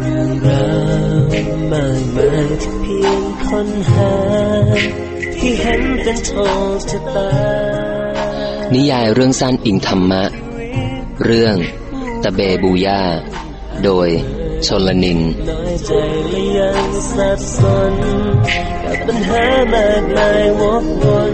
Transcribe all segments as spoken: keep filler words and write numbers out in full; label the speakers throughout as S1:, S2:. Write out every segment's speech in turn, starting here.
S1: เรื่องราวมากมายที่เพียงค้นหาที่เห็นเป็นโชคชะตา
S2: นิยายเรื่องสั้นอิงธรรมะเรื่องตะเบบูย่าโดยชลนินน้อยใจและยังสับสนกับปัญหามากมายวกวน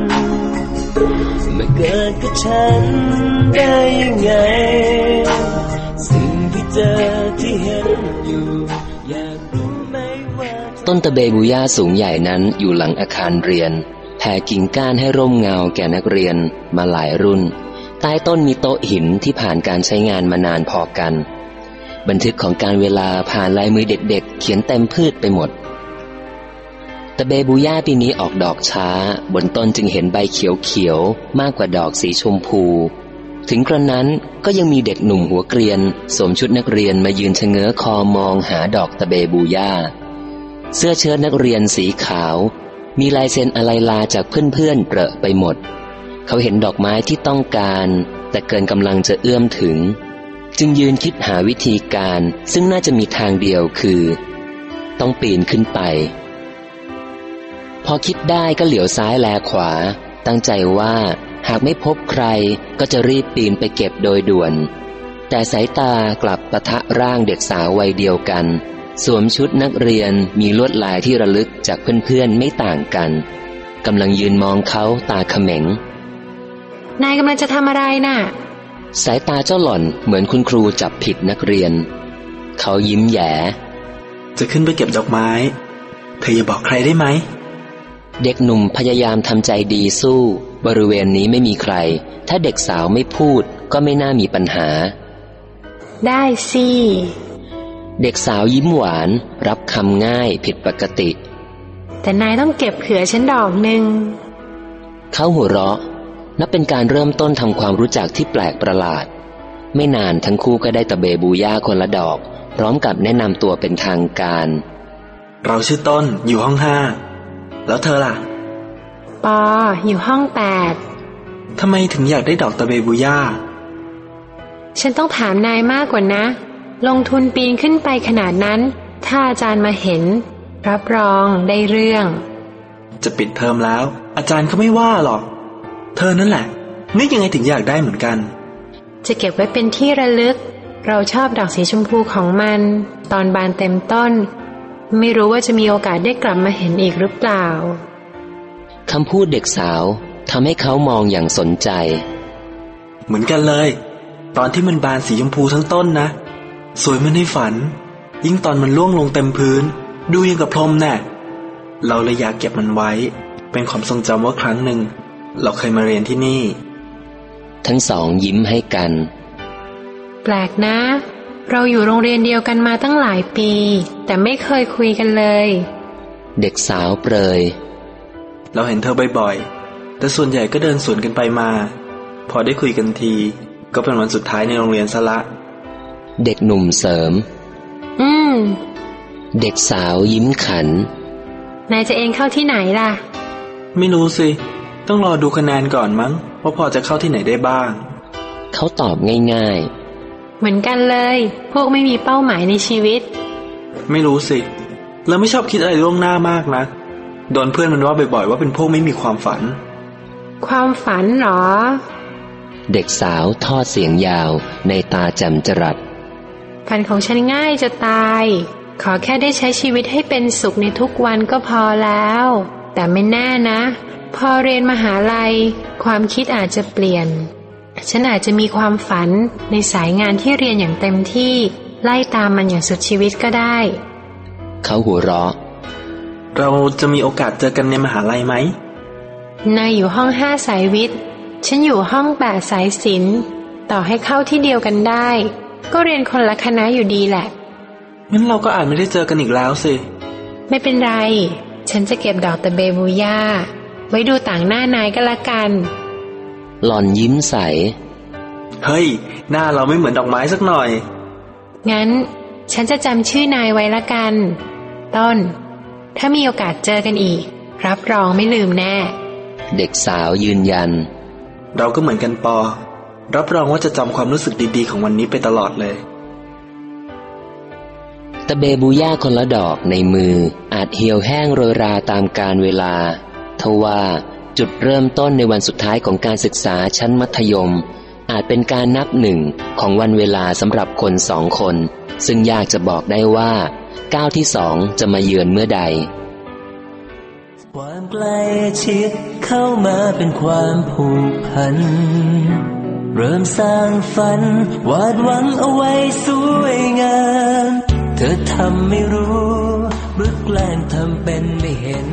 S2: มาเกิดกับฉันได้ยังไงสิ่งที่เจอที่เห็นอยู่อยากรู้ไหมว่าต้นตะเบบูย่าสูงใหญ่นั้นอยู่หลังอาคารเรียนแผ่กิ่งก้านให้ร่มเงาแก่นักเรียนมาหลายรุ่นใต้ต้นมีโต๊ะหินที่ผ่านการใช้งานมานานพอกันบันทึกของการเวลาผ่านลายมือเด็กๆเขียนเต็มพืชไปหมดตะเบบูย่าปีนี้ออกดอกช้าบนต้นจึงเห็นใบเขียวๆมากกว่าดอกสีชมพูถึงกระนั้นก็ยังมีเด็กหนุ่มหัวเกรียนสวมชุดนักเรียนมายืนชะเง้อคอมองหาดอกตะเบบูย่าเสื้อเชิ้ตนักเรียนสีขาวมีลายเซ็นอะไรลาจากเพื่อนๆเปรอะไปหมดเขาเห็นดอกไม้ที่ต้องการแต่เกินกำลังจะเอื้อมถึงจึงยืนคิดหาวิธีการซึ่งน่าจะมีทางเดียวคือต้องปีนขึ้นไปพอคิดได้ก็เหลียวซ้ายแลขวาตั้งใจว่าหากไม่พบใครก็จะรีบปีนไปเก็บโดยด่วนแต่สายตากลับปะทะร่างเด็กสาววัยเดียวกันสวมชุดนักเรียนมีลวดลายที่ระลึกจากเพื่อนๆไม่ต่างกันกำลังยืนมองเขาตาเขม็ง
S3: นายกำลังจะทำอะไรน่ะ
S2: สายตาเจ้าหล่อนเหมือนคุณครูจับผิดนักเรียนเขายิ้มแย่
S4: จะขึ้นไปเก็บดอกไม้เธออย่าบอกใครได้ไหม
S2: เด็กหนุ่มพยายามทำใจดีสู้บริเวณนี้ไม่มีใครถ้าเด็กสาวไม่พูดก็ไม่น่ามีปัญหา
S3: ได้สิ
S2: เด็กสาวยิ้มหวานรับคำง่ายผิดปกติ
S3: แต่นายต้องเก็บเผื่อฉันดอกหนึ่ง
S2: เขาหัวเราะนับเป็นการเริ่มต้นทำความรู้จักที่แปลกประหลาดไม่นานทั้งคู่ก็ได้ตะเบบูย่าคนละดอกพร้อมกับแนะนำตัวเป็นทางการ
S4: เราชื่อต้นอยู่ห้องห้าแล้วเธอล่ะ
S3: ปออยู่ห้องแปด
S4: ทำไมถึงอยากได้ดอกตะเบบูย่า
S3: ฉันต้องถามนายมากกว่านะลงทุนปีนขึ้นไปขนาดนั้นถ้าอาจารย์มาเห็นรับรองได้เรื่อง
S4: จะปิดเทอมแล้วอาจารย์เขาไม่ว่าหรอกเธอนั่นแหละนึกยังไงถึงอยากได้เหมือนกัน
S3: จะเก็บไว้เป็นที่ระลึกเราชอบดอกสีชมพูของมันตอนบานเต็มต้นไม่รู้ว่าจะมีโอกาสได้กลับมาเห็นอีกหรือเปล่า
S2: คำพูดเด็กสาวทำให้เขามองอย่างสนใจ
S4: เหมือนกันเลยตอนที่มันบานสีชมพูทั้งต้นนะสวยเหมือนในฝันยิ่งตอนมันร่วงลงเต็มพื้นดูยังกับพรหมแน่เราเลยอยากเก็บมันไว้เป็นความทรงจำว่าครั้งหนึ่งเราเคยมาเรียนที่นี่
S2: ทั้งสองยิ้มให้กัน
S3: แปลกนะเราอยู่โรงเรียนเดียวกันมาตั้งหลายปีแต่ไม่เคยคุยกันเลย
S2: เด็กสาวเปรย
S4: เราเห็นเธอบ่อยๆแต่ส่วนใหญ่ก็เดินสวนกันไปมาพอได้คุยกันทีก็เป็นวันสุดท้ายในโรงเรียนซะละ
S2: เด็กหนุ่มเสริม
S3: อืม
S2: เด็กสาวยิ้มขัน
S3: นายจะเองเข้าที่ไหนล่ะ
S4: ไม่รู้สิต้องรอดูคะแนนก่อนมั้งว่าพอจะเข้าที่ไหนได้บ้าง
S2: เขาตอบง่าย
S3: ๆเหมือนกันเลยพวกไม่มีเป้าหมายในชีวิต
S4: ไม่รู้สิเราไม่ชอบคิดอะไรล่วงหน้ามากนะโดนเพื่อนมันว่าบ่อยๆว่าเป็นพวกไม่มีความฝัน
S3: ความฝันหรอ
S2: เด็กสาวทอดเสียงยาวในตาแจ่มจรัส
S3: ฝันของฉันง่ายจะตายขอแค่ได้ใช้ชีวิตให้เป็นสุขในทุกวันก็พอแล้วแต่ไม่แน่นะพอเรียนมหาลัยความคิดอาจจะเปลี่ยนฉันอาจจะมีความฝันในสายงานที่เรียนอย่างเต็มที่ไล่ตามมันอย่างสุดชีวิตก็ได้
S2: เขาหัวเราะ
S4: เราจะมีโอกาสเจอกันในมหาลัยไหม
S3: นายอยู่ห้องห้าสายวิทย์ฉันอยู่ห้องแปดสายศิลป์ต่อให้เข้าที่เดียวกันได้ก็เรียนคนละคณะอยู่ดีแหละ
S4: งั้นเราก็อาจไม่ได้เจอกันอีกแล้วสิ
S3: ไม่เป็นไรฉันจะเก็บดอกตะเบบูย่าไว้ดูต่างหน้านายก็แล้วกัน
S2: หล่อนยิ้มใส
S4: เฮ้ยหน้าเราไม่เหมือนดอกไม้สักหน่อย
S3: งั้นฉันจะจำชื่อนายไว้ละกันต้นถ้ามีโอกาสเจอกันอีกรับรองไม่ลืมแน่
S2: เด็กสาวยืนยัน
S4: เราก็เหมือนกันปอรับรองว่าจะจำความรู้สึกดีๆของวันนี้ไปตลอดเลย
S2: ตะเบบูย่าคนละดอกในมืออาจเหี่ยวแห้งโรยราตามกาลเวลาทว่าจุดเริ่มต้นในวันสุดท้ายของการศึกษาชั้นมัธยมอาจเป็นการนับหนึ่งของวันเวลาสำหรับคนสองคนซึ่งยากจะบอกได้ว่าก้าวที่สองจะมาเยือนเมื่อใด
S1: ความใกล้ชิดเข้ามาเป็นความผูกพันเริ่มสร้างฝันวาดหวังเอาไว้สวยงามเธอทำไม่รู้หรือแกล้งทำเป็นไม่เห็น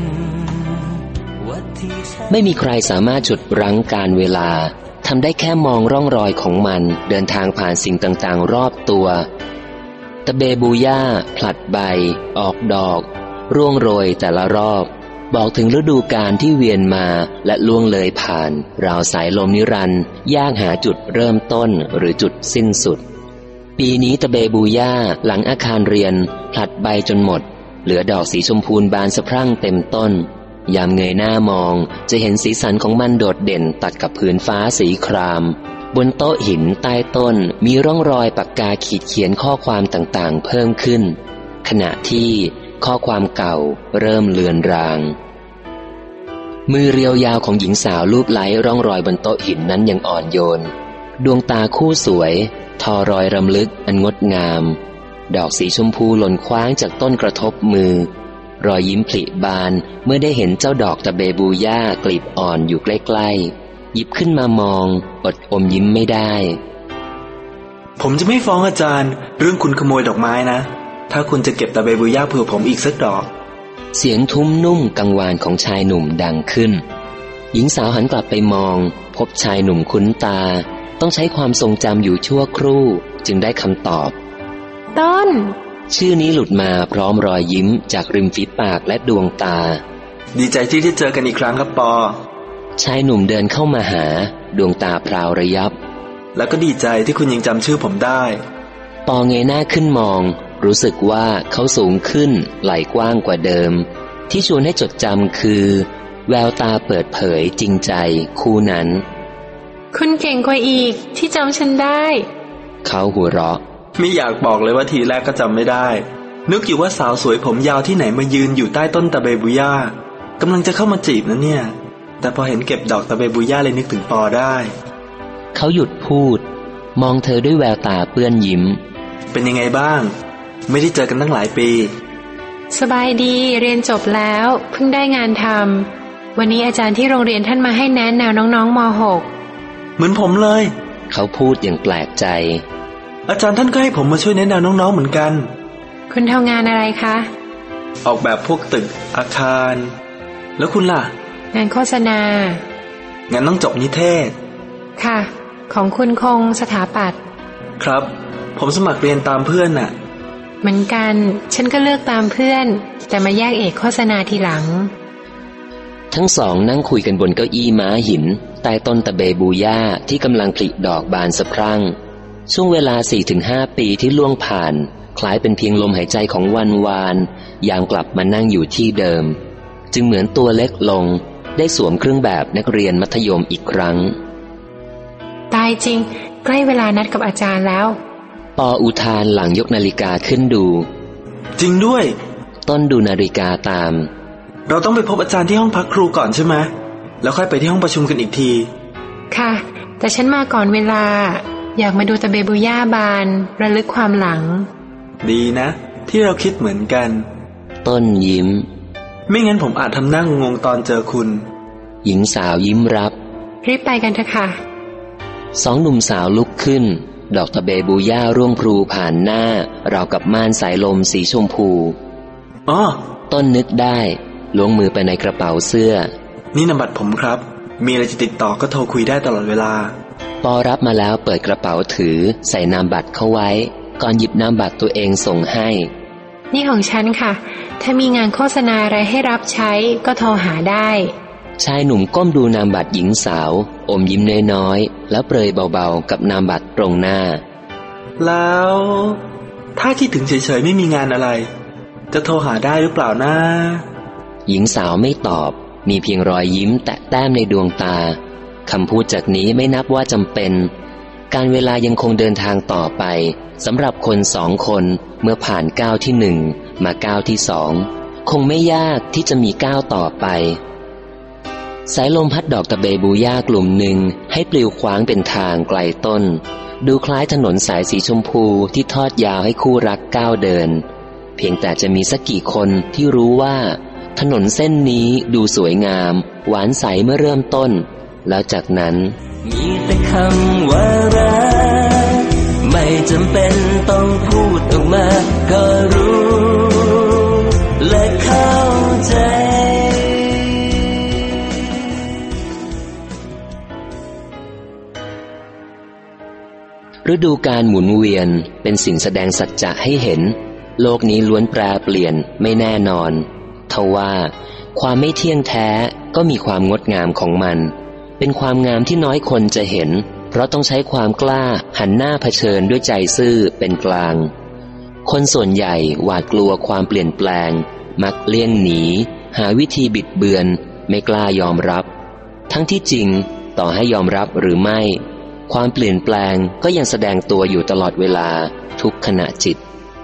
S2: ไม่มีใครสามารถฉุดรั้งการเวลาทำได้แค่มองร่องรอยของมันเดินทางผ่านสิ่งต่างๆรอบตัวตะเบบูย่าผลัดใบออกดอกร่วงโรยแต่ละรอบบอกถึงฤดูกาลที่เวียนมาและล่วงเลยผ่านราวสายลมนิรันดร์ยากหาจุดเริ่มต้นหรือจุดสิ้นสุดปีนี้ตะเบบูย่าหลังอาคารเรียนผลัดใบจนหมดเหลือดอกสีชมพูบานสะพรั่งเต็มต้นยามเงยหน้ามองจะเห็นสีสันของมันโดดเด่นตัดกับผืนฟ้าสีครามบนโต๊ะหินใต้ต้นมีร่องรอยปากกาขีดเขียนข้อความต่างๆเพิ่มขึ้นขณะที่ข้อความเก่าเริ่มเลือนรางมือเรียวยาวของหญิงสาวลูบไล้ร่องรอยบนโต๊ะหินนั้นยังอ่อนโยนดวงตาคู่สวยทอรอยรำลึกอันงดงามดอกสีชมพูหล่นคว้างจากต้นกระทบมือรอยยิ้มผลิบานเมื่อได้เห็นเจ้าดอกตะเบบูย่ากลีบอ่อนอยู่ใกล้ๆหยิบขึ้นมามองอดอมยิ้มไม่ได้
S4: ผมจะไม่ฟ้องอาจารย์เรื่องคุณขโมยดอกไม้นะถ้าคุณจะเก็บตะเบบูย่าเผื่อผมอีกสักดอก
S2: เสียงทุ้มนุ่มกังวานของชายหนุ่มดังขึ้นหญิงสาวหันกลับไปมองพบชายหนุ่มคุ้นตาต้องใช้ความทรงจำอยู่ชั่วครู่จึงได้คำตอบ
S3: ต้น
S2: ชื่อนี้หลุดมาพร้อมรอยยิ้มจากริมฝีปากและดวงตา
S4: ดีใจที่ได้เจอกันอีกครั้งครับปอ
S2: ชายหนุ่มเดินเข้ามาหาดวงตาพราวระยับ
S4: แล้วก็ดีใจที่คุณยังจำชื่อผมได้
S2: ปอเงยหน้าขึ้นมองรู้สึกว่าเขาสูงขึ้นไหล่กว้างกว่าเดิมที่ชวนให้จดจำคือแววตาเปิดเผยจริงใจคู่นั้น
S3: คุณเก่งกว่าอีกที่จำฉันได้
S2: เขาหัวเราะ
S4: ไม่อยากบอกเลยว่าทีแรกก็จำไม่ได้นึกอยู่ว่าสาวสวยผมยาวที่ไหนมายืนอยู่ใต้ต้นตะเบบูย่ากำลังจะเข้ามาจีบนะเนี่ยแต่พอเห็นเก็บดอกตะเบบูย่าเลยนึกถึงปอได้
S2: เขาหยุดพูดมองเธอด้วยแววตาเปื้อนยิ้ม
S4: เป็นยังไงบ้างไม่ได้เจอกันตั้งหลายปี
S3: สบายดีเรียนจบแล้วเพิ่งได้งานทำวันนี้อาจารย์ที่โรงเรียนท่านมาให้แนะแนวน้องๆม หก
S4: เหมือนผมเลย
S2: เขาพูดอย่างแปลกใจ
S4: อาจารย์ท่านก็ให้ผมมาช่วยแนะแนวน้องๆเหมือนกัน
S3: คุณทำงานอะไรคะ
S4: ออกแบบพวกตึกอาคารแล้วคุณล่ะ
S3: งานโฆษณา
S4: งั้นต้องจบนิเทศ
S3: ค่ะของคุณคงสถาปัตย์
S4: ครับผมสมัครเรียนตามเพื่อนน่ะ
S3: เหมือนกันฉันก็เลือกตามเพื่อนแต่มาแยกเอกโฆษณาทีหลัง
S2: ทั้งสองนั่งคุยกันบนเก้าอี้ม้าหินใต้ต้นตะเบบูย่าที่กำลังผลิดอกบานสะพรั่งช่วงเวลา สี่ถึงห้า ปีที่ล่วงผ่านคล้ายเป็นเพียงลมหายใจของวันวานยามกลับมานั่งอยู่ที่เดิมจึงเหมือนตัวเล็กลงได้สวมเครื่องแบบนักเรียนมัธยมอีกครั้ง
S3: ตายจริงใกล้เวลานัดกับอาจารย์แล้ว
S2: ปออุทานหลังยกนาฬิกาขึ้นดู
S4: จริงด้วย
S2: ต้นดูนาฬิกาตาม
S4: เราต้องไปพบอาจารย์ที่ห้องพักครูก่อนใช่ไหมแล้วค่อยไปที่ห้องประชุมกันอีกที
S3: ค่ะแต่ฉันมาก่อนเวลาอยากมาดูตะเบบูย่าบานระลึกความหลัง
S4: ดีนะที่เราคิดเหมือนกัน
S2: ต้นยิ้ม
S4: ไม่งั้นผมอาจทำหน้างงตอนเจอคุณ
S2: หญิงสาวยิ้มรับ
S3: รีบไปกันเถอะค่ะ
S2: สองหนุ่มสาวลุกขึ้นดอกตะเบบูย่าร่วงพลูผ่านหน้าราวกับม่านสายลมสีชมพู
S4: อ๋อ
S2: ต้นนึกได้ล้วงมือไปในกระเป๋าเสื้อ
S4: นี่นามบัตรผมครับมีอะไรจะติดต่อก็โทรคุยได้ตลอดเวลา
S2: ปอรับมาแล้วเปิดกระเป๋าถือใส่นามบัตรเข้าไว้ก่อนหยิบนามบัตรตัวเองส่งให้
S3: นี่ของฉันค่ะถ้ามีงานโฆษณาอะไรให้รับใช้ก็โทรหาได้
S2: ชายหนุ่มก้มดูนามบัตรหญิงสาวอมยิ้มน้อยๆแล้วเปรยเบาๆกับนามบัตรตรงหน้า
S4: แล้วถ้าคิดถึงเฉยๆไม่มีงานอะไรจะโทรหาได้หรือเปล่านะ
S2: หญิงสาวไม่ตอบมีเพียงรอยยิ้มแตะแต้มในดวงตาคำพูดจากนี้ไม่นับว่าจำเป็นการเวลายังคงเดินทางต่อไปสำหรับคนสองคนเมื่อผ่านก้าวที่หนึ่งมาก้าวที่สองคงไม่ยากที่จะมีก้าวต่อไปสายลมพัดดอกตะเบบูย่ากลุ่มหนึ่งให้ปลิวขวางเป็นทางไกลต้นดูคล้ายถนนสายสีชมพูที่ทอดยาวให้คู่รักก้าวเดินเพียงแต่จะมีสักกี่คนที่รู้ว่าถนนเส้นนี้ดูสวยงามหวานใสเมื่อเริ่มต้นแล้วจากนั้น
S1: มีแต่คำว่ารักไม่จำเป็นต้องพูดออกมาก็รู้และเข้าใจ
S2: ฤดูกาลหมุนเวียนเป็นสิ่งแสดงสัจจะให้เห็นโลกนี้ล้วนแปรเปลี่ยนไม่แน่นอนทว่าความไม่เที่ยงแท้ก็มีความงดงามของมันเป็นความงามที่น้อยคนจะเห็นเพราะต้องใช้ความกล้าหันหน้าเผชิญด้วยใจซื่อเป็นกลางคนส่วนใหญ่หวาดกลัวความเปลี่ยนแปลงมักเลี่ยงหนีหาวิธีบิดเบือนไม่กล้ายอมรับทั้งที่จริงต่อให้ยอมรับหรือไม่ความเปลี่ยนแปลงก็ยังแสดงตัวอยู่ตลอดเวลาทุกขณะจิต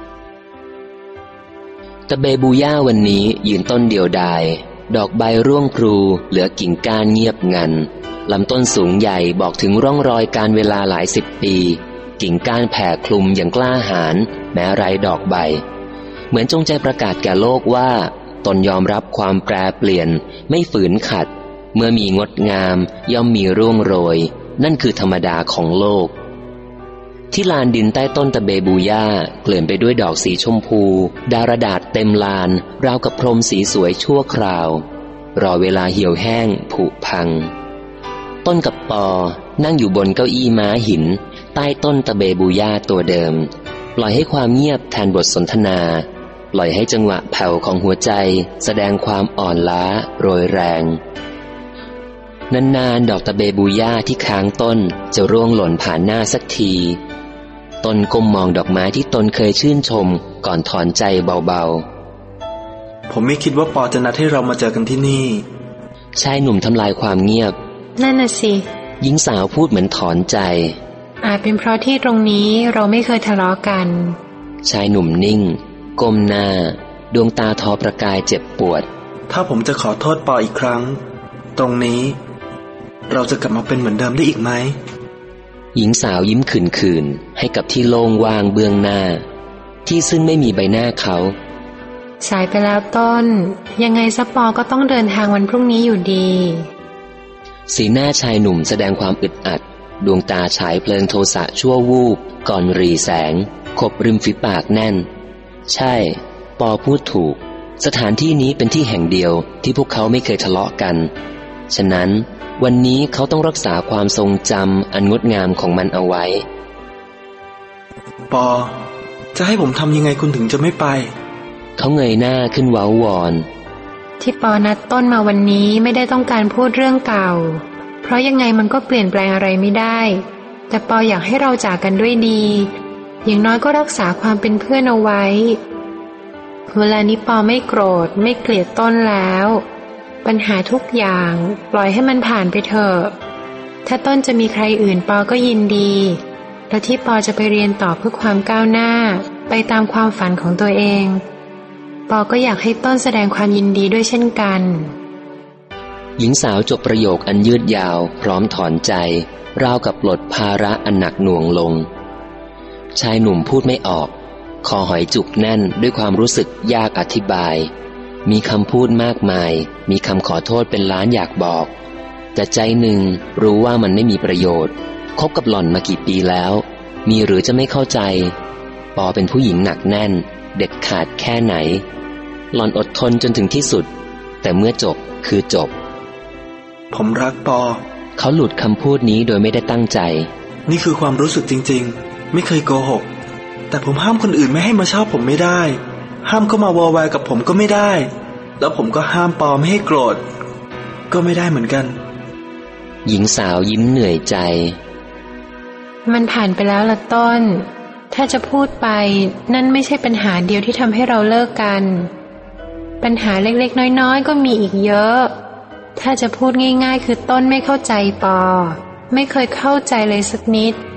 S2: ตะเบบูย่าวันนี้ยืนต้นเดียวดายดอกใบร่วงพลูเหลือกิ่งก้านเงียบงันลำต้นสูงใหญ่บอกถึงร่องรอยการเวลาหลายสิบปีกิ่งก้านแผ่คลุมอย่างกล้าหาญแม้ไร้ดอกใบเหมือนจงใจประกาศแก่โลกว่าตนยอมรับความแปรเปลี่ยนไม่ฝืนขัดเมื่อมีงดงามย่อมมีร่วงโรยนั่นคือธรรมดาของโลกที่ลานดินใต้ต้นตะเบบูย่าเกลื่อนไปด้วยดอกสีชมพูดารดาษเต็มลานราวกับพรมสีสวยชั่วคราวรอเวลาเหี่ยวแห้งผุพังต้นกับปอนั่งอยู่บนเก้าอี้ม้าหินใต้ต้นตะเบบูย่าตัวเดิมปล่อยให้ความเงียบแทนบทสนทนาปล่อยให้จังหวะแผ่วของหัวใจแสดงความอ่อนล้าโรยแรงนานๆดอกตะเบบูย่าที่ค้างต้นจะร่วงหล่นผ่านหน้าสักทีตนก้มมองดอกไม้ที่ตนเคยชื่นชมก่อนถอนใจเบาๆ
S4: ผมไม่คิดว่าปอจะนัดให้เรามาเจอกันที่นี่
S2: ชายหนุ่มทำลายความเงียบ
S3: นั่นน่ะสิ
S2: หญิงสาวพูดเหมือนถอนใจ
S3: อาจเป็นเพราะที่ตรงนี้เราไม่เคยทะเลาะกัน
S2: ชายหนุ่มนิ่งก้มหน้าดวงตาทอประกายเจ็บปวด
S4: ถ้าผมจะขอโทษปออีกครั้งตรงนี้เราจะกลับมาเป็นเหมือนเดิมได้อีกไหม
S2: หญิงสาวยิ้มขื่นๆให้กับที่โล่งว่างเบื้องหน้าที่ซึ่งไม่มีใบหน้าเขา
S3: สายไปแล้วต้นยังไงซะปอก็ต้องเดินทางวันพรุ่งนี้อยู่ดี
S2: สีหน้าชายหนุ่มแสดงความอึดอัดดวงตาฉายเพลิงโทสะชั่ววูบก่อนรีแสงขบริมฝีปากแน่นใช่ปอพูดถูกสถานที่นี้เป็นที่แห่งเดียวที่พวกเขาไม่เคยทะเลาะกันฉะนั้นวันนี้เขาต้องรักษาความทรงจำอันงดงามของมันเอาไว้
S4: ปอจะให้ผมทำยังไงคุณถึงจะไม่ไป
S2: เขาเงยหน้าขึ้นเว้าวอน
S3: ที่ปอนัดต้นมาวันนี้ไม่ได้ต้องการพูดเรื่องเก่าเพราะยังไงมันก็เปลี่ยนแปลงอะไรไม่ได้แต่ปออยากให้เราจากกันด้วยดีอย่างน้อยก็รักษาความเป็นเพื่อนเอาไว้เวลานี้ปอไม่โกรธไม่เกลียดต้นแล้วปัญหาทุกอย่างปล่อยให้มันผ่านไปเถอะถ้าต้นจะมีใครอื่นปอก็ยินดีและที่ปอจะไปเรียนต่อเพื่อความก้าวหน้าไปตามความฝันของตัวเองปอก็อยากให้ต้นแสดงความยินดีด้วยเช่นกัน
S2: หญิงสาวจบประโยคอันยืดยาวพร้อมถอนใจราวกับปลดภาระอันหนักหน่วงลงชายหนุ่มพูดไม่ออกคอหอยจุกแน่นด้วยความรู้สึกยากอธิบายมีคำพูดมากมายมีคำขอโทษเป็นล้านอยากบอกแต่ใจหนึ่งรู้ว่ามันไม่มีประโยชน์คบกับหล่อนมากี่ปีแล้วมีหรือจะไม่เข้าใจปอเป็นผู้หญิงหนักแน่นเด็ดขาดแค่ไหนหล่อนอดทนจนถึงที่สุดแต่เมื่อจบคือจบ
S4: ผมรักปอ
S2: เขาหลุดคำพูดนี้โดยไม่ได้ตั้งใจ
S4: นี่คือความรู้สึกจริงๆไม่เคยโกหกแต่ผมห้ามคนอื่นไม่ให้มาชอบผมไม่ได้ห้ามเข้ามาวอวายกับผมก็ไม่ได้แล้วผมก็ห้ามปอไม่ให้โกรธก็ไม่ได้เหมือนกัน
S2: หญิงสาวยิ้มเหนื่อยใจ
S3: มันผ่านไปแล้วละต้นถ้าจะพูดไปนั่นไม่ใช่ปัญหาเดียวที่ทำให้เราเลิกกันปัญหาเล็กๆน้อยๆก็มีอีกเยอะถ้าจะพูดง่ายๆคือต้นไม่เข้าใจปอไม่เคยเข้าใจเลยสักนิด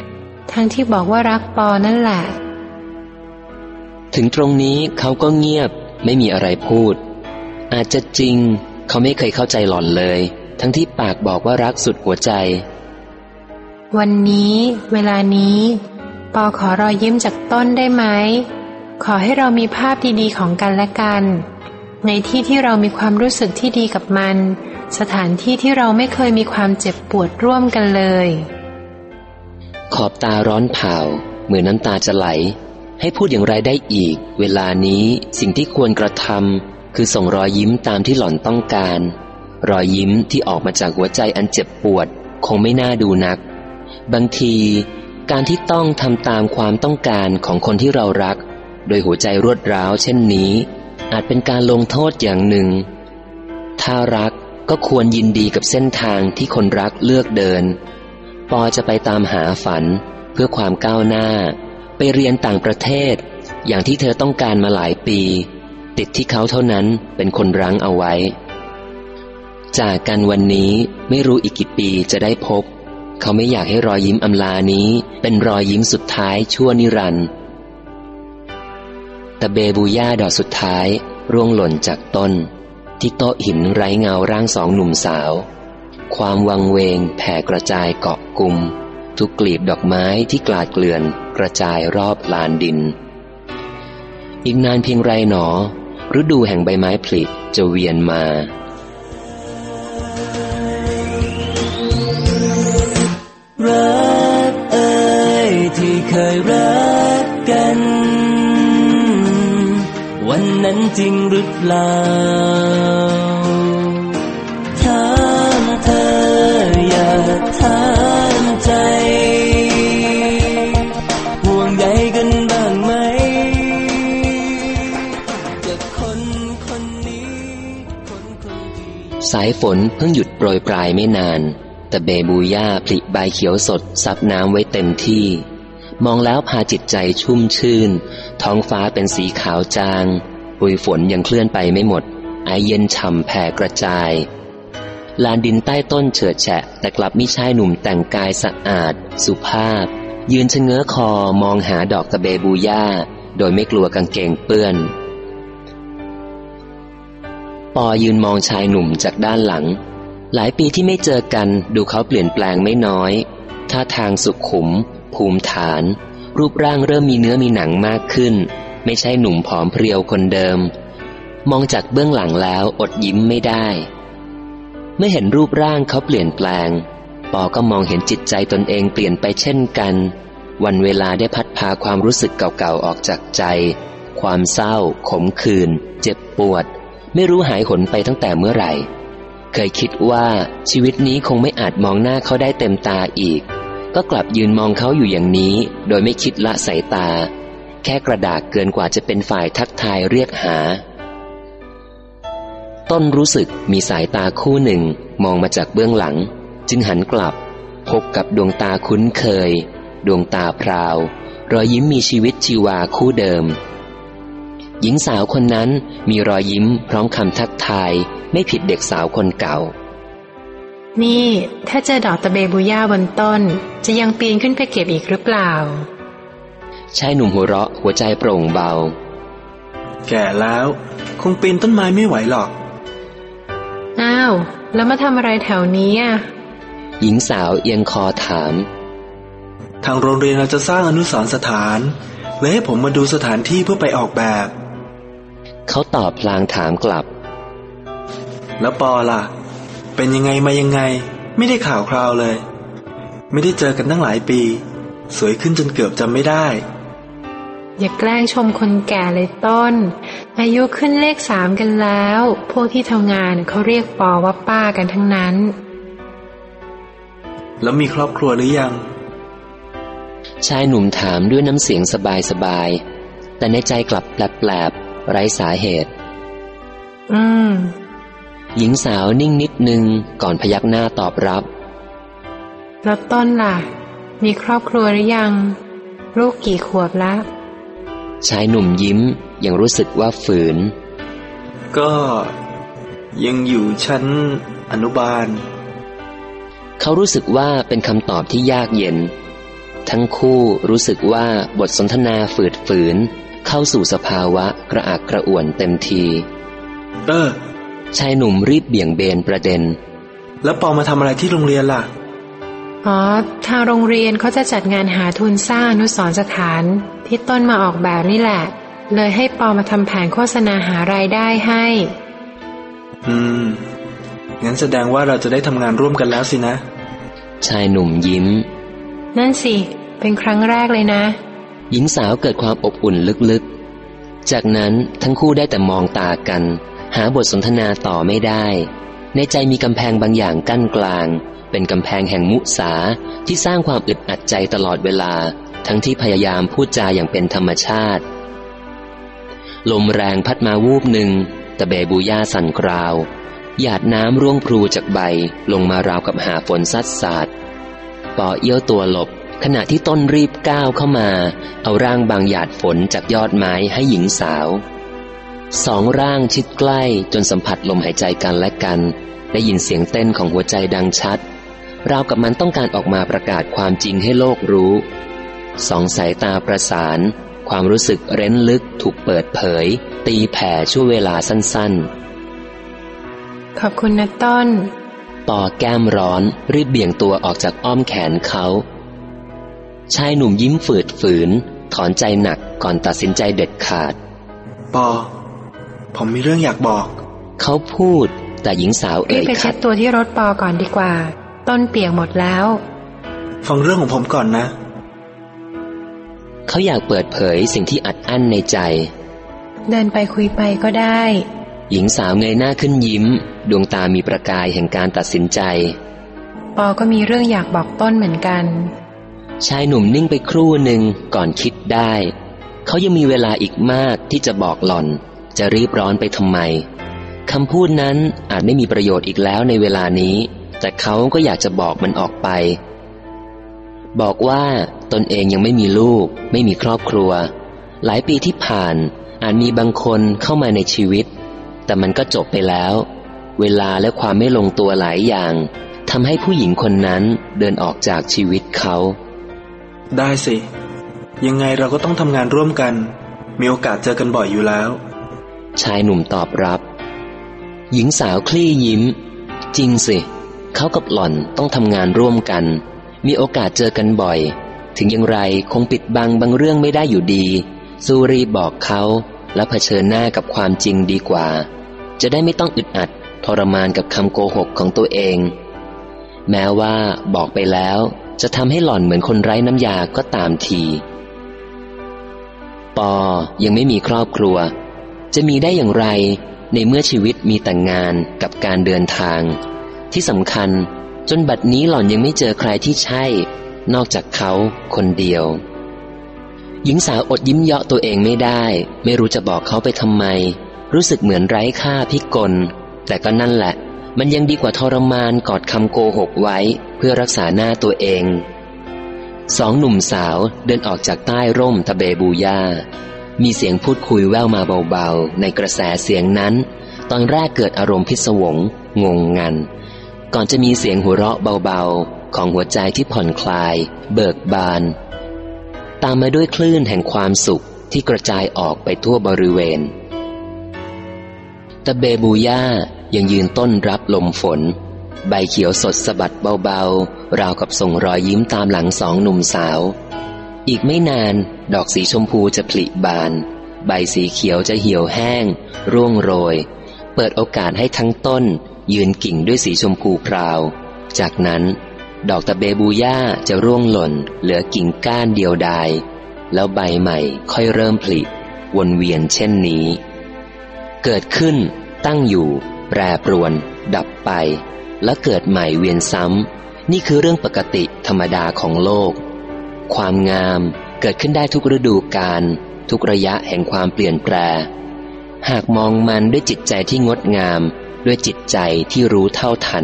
S3: ทั้งที่บอกว่ารักปอนั่นแหละ
S2: ถึงตรงนี้เขาก็เงียบไม่มีอะไรพูดอาจจะจริงเขาไม่เคยเข้าใจหล่อนเลยทั้งที่ปากบอกว่ารักสุดหัวใจ
S3: วันนี้เวลานี้ปอขอรอยยิ้มจากต้นได้ไหมขอให้เรามีภาพดีๆของกันและกันในที่ที่เรามีความรู้สึกที่ดีกับมันสถานที่ที่เราไม่เคยมีความเจ็บปวดร่วมกันเลย
S2: ขอบตาร้อนเผาเหมือนน้ำตาจะไหลให้พูดอย่างไรได้อีกเวลานี้สิ่งที่ควรกระทำคือส่งรอยยิ้มตามที่หล่อนต้องการรอยยิ้มที่ออกมาจากหัวใจอันเจ็บปวดคงไม่น่าดูนักบางทีการที่ต้องทำตามความต้องการของคนที่เรารักโดยหัวใจรวดร้าวเช่นนี้อาจเป็นการลงโทษอย่างหนึ่งถ้ารักก็ควรยินดีกับเส้นทางที่คนรักเลือกเดินปอจะไปตามหาฝันเพื่อความก้าวหน้าไปเรียนต่างประเทศอย่างที่เธอต้องการมาหลายปีติดที่เขาเท่านั้นเป็นคนรั้งเอาไว้จากกันวันนี้ไม่รู้อีกกี่ปีจะได้พบเขาไม่อยากให้รอยยิ้มอำลานี้เป็นรอยยิ้มสุดท้ายชั่วนิรันดร์ตะเบบูย่าดอกสุดท้ายร่วงหล่นจากต้นที่โต๊ะหินไร้เงาร่างสองหนุ่มสาวความวังเวงแผ่กระจายเกาะกลุ่มทุกกลีบดอกไม้ที่กลาดเกลื่อนกระจายรอบลานดินอีกนานเพียงไรหนอฤดูแห่งใบไม้ผลิจะเวียนมา
S1: รักเอ่ยที่เคยรักกันวันนั้นจริงหรือเปล่าถามเธออยากถามใจห่วงใยกันบ้างไหมกับคนคนนี้คนคนที่
S2: สายฝนเพิ่งหยุดโปรยปลายไม่นานแต่เบบูย่าผลิใบเขียวสดซับน้ำไว้เต็มที่มองแล้วพาจิตใจชุ่มชื่นท้องฟ้าเป็นสีขาวจางปุยฝนยังเคลื่อนไปไม่หมดไอเย็นฉ่ำแผ่กระจายลานดินใต้ต้นเฉิดแฉะแต่กลับมิใช่หนุ่มแต่งกายสะอาดสุภาพยืนชะเง้อคอมองหาดอกตะเบบูย่าโดยไม่กลัวกางเกงเปื้อนปอยืนมองชายหนุ่มจากด้านหลังหลายปีที่ไม่เจอกันดูเขาเปลี่ยนแปลงไม่น้อยท่าทางสุขุมภูมิฐานรูปร่างเริ่มมีเนื้อมีหนังมากขึ้นไม่ใช่หนุ่มผอมเพรียวคนเดิมมองจากเบื้องหลังแล้วอดยิ้มไม่ได้เมื่อเห็นรูปร่างเขาเปลี่ยนแปลงปอก็มองเห็นจิตใจตนเองเปลี่ยนไปเช่นกันวันเวลาได้พัดพาความรู้สึกเก่าๆออกจากใจความเศร้าขมขื่นเจ็บปวดไม่รู้หายหนไปตั้งแต่เมื่อไหร่เคยคิดว่าชีวิตนี้คงไม่อาจมองหน้าเขาได้เต็มตาอีกก็กลับยืนมองเขาอยู่อย่างนี้โดยไม่คิดละสายตาแค่กระดากเกินกว่าจะเป็นฝ่ายทักทายเรียกหาต้นรู้สึกมีสายตาคู่หนึ่งมองมาจากเบื้องหลังจึงหันกลับพบกับดวงตาคุ้นเคยดวงตาพราวรอยยิ้มมีชีวิตชีวาคู่เดิมหญิงสาวคนนั้นมีรอยยิ้มพร้อมคำทักทายไม่ผิดเด็กสาวคนเก่า
S3: นี่ถ้าเจอดอกตะเบบูย่าบนต้นจะยังปีนขึ้นไปเก็บอีกหรือเปล่า
S2: ชายหนุ่มหัวเราะหัวใจโปร่งเบา
S4: แก่แล้วคงปีนต้นไม้ไม่ไหวหรอก
S3: อ้าวแล้วมาทำอะไรแถวนี้อ่ะ
S2: หญิงสาวเอียงคอถาม
S4: ทางโรงเรียนเราจะสร้างอนุสรณ์สถานเลยให้ผมมาดูสถานที่เพื่อไปออกแบบ
S2: เขาตอบพลางถามกลับ
S4: แล้วปอล่ะเป็นยังไงมายังไงไม่ได้ข่าวคราวเลยไม่ได้เจอกันตั้งหลายปีสวยขึ้นจนเกือบจำไม่ได้
S3: อย่าแกล้งชมคนแก่เลยต้นอายุขึ้นเลขสามกันแล้วพวกที่ทำงานเขาเรียกปอว่าป้ากันทั้งนั้น
S4: แล้วมีครอบครัวหรือยัง
S2: ชายหนุ่มถามด้วยน้ำเสียงสบายๆแต่ในใจกลับแปลบๆไร้สาเหตุ
S3: อืม
S2: หญิงสาวนิ่งนิดนึงก่อนพยักหน้าตอบรับ
S3: แล้วต้นล่ะมีครอบครัวหรือยังลูกกี่ขวบแล้ว
S2: ชายหนุ่มยิ้มยังรู้สึกว่าฝืน
S4: ก็ยังอยู่ชั้นอนุบาล
S2: เขารู้สึกว่าเป็นคำตอบที่ยากเย็นททั้งคู่รู้สึกว่าบทสนทนาฝืดฝืนเข้าสู่สภาวะกระอักกระอ่วนเต็มที
S4: เออ
S2: ชายหนุ่มรีบเบี่ยงเบนประเด็น
S4: แล้วปอมาทำอะไรที่โรงเรียนล่ะ
S3: อ๋อทางโรงเรียนเขาจะจัดงานหาทุนสร้างอนุสรณ์สถานที่ต้นมาออกแบบนี่แหละเลยให้ปอมาทำแผนโฆษณาหารายได้ให้
S4: อืมงั้นแสดงว่าเราจะได้ทำงานร่วมกันแล้วสินะ
S2: ชายหนุ่มยิ้ม
S3: นั่นสิเป็นครั้งแรกเลยนะ
S2: หญิงสาวเกิดความอบอุ่นลึกๆจากนั้นทั้งคู่ได้แต่มองตากันหาบทสนทนาต่อไม่ได้ในใจมีกำแพงบางอย่างกั้นกลางเป็นกำแพงแห่งมุสาที่สร้างความอึดอัดใจตลอดเวลาทั้งที่พยายามพูดจาอย่างเป็นธรรมชาติลมแรงพัดมาวูบหนึ่งตะเบบูย่าสั่นกราวหยาดน้ำร่วงพลูจากใบลงมาราวกับหาฝนซัดสาดปอเอี้ยวตัวหลบขณะที่ต้นรีบก้าวเข้ามาเอาร่างบางหยาดฝนจากยอดไม้ให้หญิงสาวสองร่างชิดใกล้จนสัมผัสลมหายใจกันและกันได้ยินเสียงเต้นของหัวใจดังชัดราวกับมันต้องการออกมาประกาศความจริงให้โลกรู้สองสายตาประสานความรู้สึกเร้นลึกถูกเปิดเผยตีแผ่ชั่วเวลาสั้น
S3: ๆขอบคุณนะต้น
S2: ปอแก้มร้อนรีบเบี่ยงตัวออกจากอ้อมแขนเขาชายหนุ่มยิ้มฝืดฝืนถอนใจหนักก่อนตัดสินใจเด็ดขาด
S4: ปอผมมีเรื่องอยากบอก
S2: เขาพูดแต่หญิงสาวเอ่ยขัด
S3: รีบไปเช็ดตัวที่รถปอก่อนดีกว่าต้นเปียกหมดแล้ว
S4: ฟังเรื่องของผมก่อนนะ
S2: เขาอยากเปิดเผยสิ่งที่อัดอั้นในใจ
S3: เดินไปคุยไปก็ได้
S2: หญิงสาวเงยหน้าขึ้นยิ้มดวงตามีประกายแห่งการตัดสินใจ
S3: ปอก็มีเรื่องอยากบอกต้นเหมือนกัน
S2: ชายหนุ่มนิ่งไปครู่หนึ่งก่อนคิดได้เขายังมีเวลาอีกมากที่จะบอกหล่อนจะรีบร้อนไปทำไมคำพูดนั้นอาจไม่มีประโยชน์อีกแล้วในเวลานี้แต่เขาก็อยากจะบอกมันออกไปบอกว่าตนเองยังไม่มีลูกไม่มีครอบครัวหลายปีที่ผ่านอาจมีบางคนเข้ามาในชีวิตแต่มันก็จบไปแล้วเวลาและความไม่ลงตัวหลายอย่างทำให้ผู้หญิงคนนั้นเดินออกจากชีวิตเขา
S4: ได้สิยังไงเราก็ต้องทำงานร่วมกันมีโอกาสเจอกันบ่อยอยู่แล้ว
S2: ชายหนุ่มตอบรับหญิงสาวคลี่ยิ้มจริงสิเขากับหล่อนต้องทำงานร่วมกันมีโอกาสเจอกันบ่อยถึงอย่างไรคงปิดบังบางเรื่องไม่ได้อยู่ดีสู้รีบบอกเขาและเผชิญหน้ากับความจริงดีกว่าจะได้ไม่ต้องอึดอัดทรมานกับคำโกหกของตัวเองแม้ว่าบอกไปแล้วจะทำให้หล่อนเหมือนคนไร้น้ำยาก็ตามทีปอยังไม่มีครอบครัวจะมีได้อย่างไรในเมื่อชีวิตมีแต่งงานกับการเดินทางที่สำคัญจนบัดนี้หล่อนยังไม่เจอใครที่ใช่นอกจากเขาคนเดียวหญิงสาวอดยิ้มเยาะตัวเองไม่ได้ไม่รู้จะบอกเขาไปทำไมรู้สึกเหมือนไร้ค่าพิกลแต่ก็นั่นแหละมันยังดีกว่าทรมานกอดคำโกหกไว้เพื่อรักษาหน้าตัวเองสองหนุ่มสาวเดินออกจากใต้ร่มทะเบบูย่ามีเสียงพูดคุยแว่วมาเบาๆในกระแสเสียงนั้นตอนแรกเกิดอารมณ์พิศวงงงงันก่อนจะมีเสียงหัวเราะเบาๆของหัวใจที่ผ่อนคลายเบิกบานตามมาด้วยคลื่นแห่งความสุขที่กระจายออกไปทั่วบริเวณตะเบบูย่ายังยืนต้นรับลมฝนใบเขียวสดสะบัดเบาๆราวกับส่งรอยยิ้มตามหลังสองหนุ่มสาวอีกไม่นานดอกสีชมพูจะผลิบานใบสีเขียวจะเหี่ยวแห้งร่วงโรยเปิดโอกาสให้ทั้งต้นยืนกิ่งด้วยสีชมพูพราวจากนั้นดอกตะเบบูย่าจะร่วงหล่นเหลือกิ่งก้านเดียวดายแล้วใบใหม่ค่อยเริ่มผลิวนเวียนเช่นนี้เกิดขึ้นตั้งอยู่แปรปรวนดับไปและเกิดใหม่เวียนซ้ำนี่คือเรื่องปกติธรรมดาของโลกความงามเกิดขึ้นได้ทุกฤดูกาลทุกระยะแห่งความเปลี่ยนแปรหากมองมันด้วยจิตใจที่งดงามด้วยจิตใจที่รู้เท่าทัน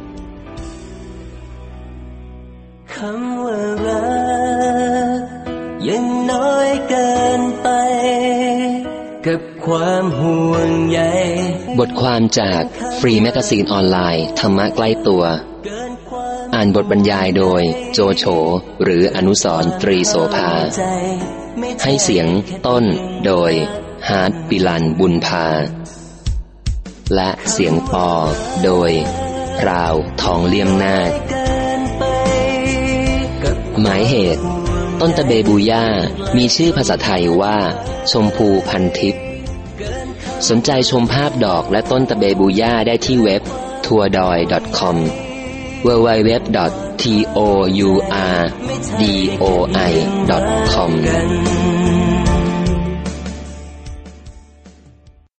S1: คำว่ารักยังน้อยเกินไปกับความห่วงใย
S2: บทความจากฟรีแมกกาซีนออนไลน์ธรรมะใกล้ตัวอ่านานบทบรรยายโดยโจโฉหรืออนุสรณ์ตรีโสภาให้เสียงต้นโดยฮาร์ดปิลันบุญพาและเสียงปอโดยราวทองเลี่ยมนาคหมายเหตุต้นตะเบบูย่ามีชื่อภาษาไทยว่าชมพูพันทิพย์สนใจชมภาพดอกและต้นตะเบบูย่าได้ที่เว็บ ทัวร์ดอย ดอท คอม ดับเบิลยู ดับเบิลยู ดับเบิลยู ดอท ทัวร์ดอย ดอท คอม